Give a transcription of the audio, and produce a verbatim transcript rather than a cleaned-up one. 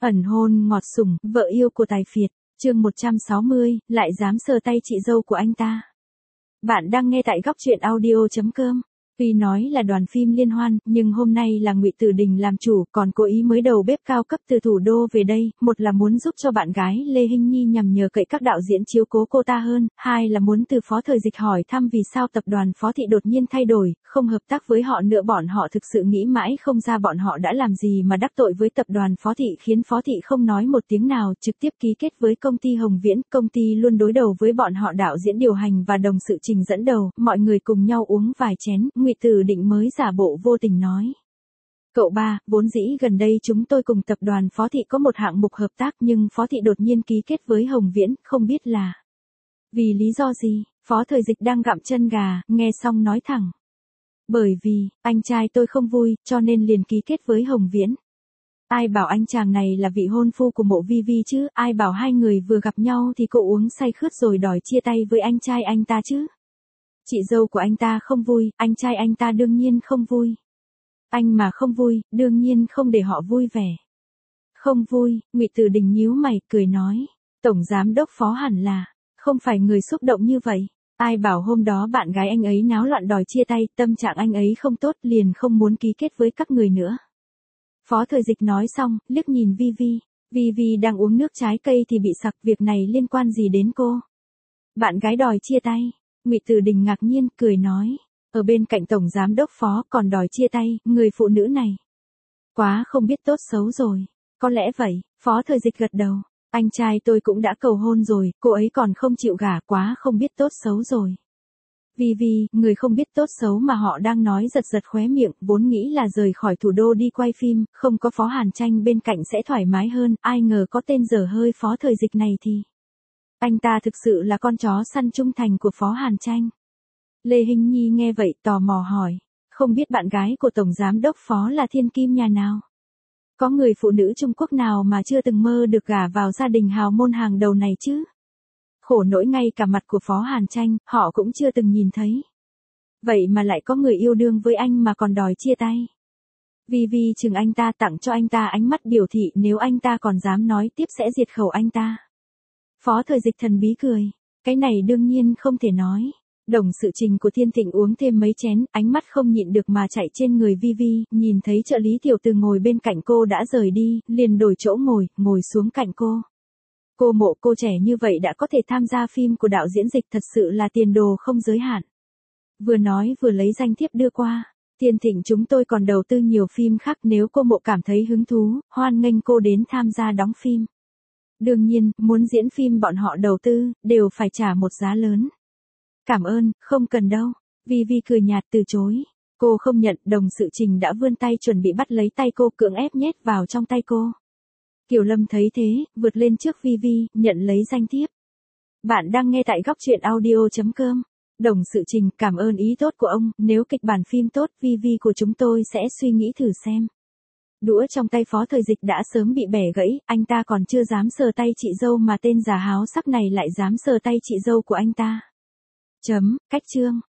Ẩn hôn ngọt sủng, vợ yêu của tài phiệt, chương một trăm sáu mươi, lại dám sờ tay chị dâu của anh ta. Bạn đang nghe tại góc truyện audio chấm com. Tuy nói là đoàn phim liên hoan, nhưng hôm nay là Ngụy Tử Đình làm chủ, còn cố ý mới đầu bếp cao cấp từ thủ đô về đây, một là muốn giúp cho bạn gái Lê Hinh Nhi nhằm nhờ cậy các đạo diễn chiếu cố cô ta hơn, hai là muốn từ Phó Thời Dịch hỏi thăm vì sao tập đoàn Phó Thị đột nhiên thay đổi, không hợp tác với họ nữa. Bọn họ thực sự nghĩ mãi không ra bọn họ đã làm gì mà đắc tội với tập đoàn Phó Thị, khiến Phó Thị không nói một tiếng nào, trực tiếp ký kết với công ty Hồng Viễn. Công ty luôn đối đầu với bọn họ, đạo diễn điều hành và đồng sự trình dẫn đầu, mọi người cùng nhau uống vài chén. Ngụy Tử Định mới giả bộ vô tình nói: Cậu ba, vốn dĩ gần đây chúng tôi cùng tập đoàn Phó Thị có một hạng mục hợp tác, nhưng Phó Thị đột nhiên ký kết với Hồng Viễn, không biết là vì lý do gì. Phó Thời Dịch đang gặm chân gà, nghe xong nói thẳng: Bởi vì, anh trai tôi không vui, cho nên liền ký kết với Hồng Viễn. Ai bảo anh chàng này là vị hôn phu của Mộ Vi Vi chứ, ai bảo hai người vừa gặp nhau thì cô uống say khướt rồi đòi chia tay với anh trai anh ta chứ. Chị dâu của anh ta không vui, anh trai anh ta đương nhiên không vui. Anh mà không vui, đương nhiên không để họ vui vẻ. Không vui, Ngụy Tử Đình nhíu mày, cười nói: Tổng giám đốc Phó hẳn là không phải người xúc động như vậy. Ai bảo hôm đó bạn gái anh ấy náo loạn đòi chia tay, tâm trạng anh ấy không tốt, liền không muốn ký kết với các người nữa. Phó Thời Dịch nói xong, liếc nhìn Vi Vi. Vi Vi đang uống nước trái cây thì bị sặc, việc này liên quan gì đến cô? Bạn gái đòi chia tay. Ngụy Tử Đình ngạc nhiên, cười nói: Ở bên cạnh tổng giám đốc Phó còn đòi chia tay, người phụ nữ này quá không biết tốt xấu rồi. Có lẽ vậy. Phó Thời Dịch gật đầu. Anh trai tôi cũng đã cầu hôn rồi, cô ấy còn không chịu gả, quá không biết tốt xấu rồi. Vi Vi, người không biết tốt xấu mà họ đang nói giật giật khóe miệng, vốn nghĩ là rời khỏi thủ đô đi quay phim, không có Phó Hàn Tranh bên cạnh sẽ thoải mái hơn, ai ngờ có tên dở hơi Phó Thời Dịch này thì anh ta thực sự là con chó săn trung thành của Phó Hàn Tranh. Lê Hinh Nhi nghe vậy tò mò hỏi: Không biết bạn gái của tổng giám đốc Phó là thiên kim nhà nào? Có người phụ nữ Trung Quốc nào mà chưa từng mơ được gả vào gia đình hào môn hàng đầu này chứ? Khổ nỗi ngay cả mặt của Phó Hàn Tranh, họ cũng chưa từng nhìn thấy. Vậy mà lại có người yêu đương với anh mà còn đòi chia tay. Vi Vi chừng anh ta, tặng cho anh ta ánh mắt biểu thị nếu anh ta còn dám nói tiếp sẽ diệt khẩu anh ta. Phó Thời Dịch thần bí cười: Cái này đương nhiên không thể nói. Đồng sự trình của Thiên Thịnh uống thêm mấy chén, ánh mắt không nhịn được mà chạy trên người Vi Vi, nhìn thấy trợ lý tiểu từ ngồi bên cạnh cô đã rời đi, liền đổi chỗ ngồi, ngồi xuống cạnh cô. Cô Mộ, cô trẻ như vậy đã có thể tham gia phim của đạo diễn Dịch, thật sự là tiền đồ không giới hạn. Vừa nói vừa lấy danh thiếp đưa qua. Thiên Thịnh chúng tôi còn đầu tư nhiều phim khác, nếu cô Mộ cảm thấy hứng thú, hoan nghênh cô đến tham gia đóng phim. Đương nhiên, muốn diễn phim bọn họ đầu tư, đều phải trả một giá lớn. Cảm ơn, không cần đâu. Vi Vi cười nhạt từ chối. Cô không nhận, đồng sự trình đã vươn tay chuẩn bị bắt lấy tay cô, cưỡng ép nhét vào trong tay cô. Kiều Lâm thấy thế, vượt lên trước Vi Vi, nhận lấy danh thiếp. Bạn đang nghe tại góc truyện audio chấm com. Đồng sự trình, cảm ơn ý tốt của ông, nếu kịch bản phim tốt, Vi Vi của chúng tôi sẽ suy nghĩ thử xem. Đũa trong tay Phó Thời Dịch đã sớm bị bẻ gãy, anh ta còn chưa dám sờ tay chị dâu mà tên già háo sắc này lại dám sờ tay chị dâu của anh ta. Chấm, cách chương.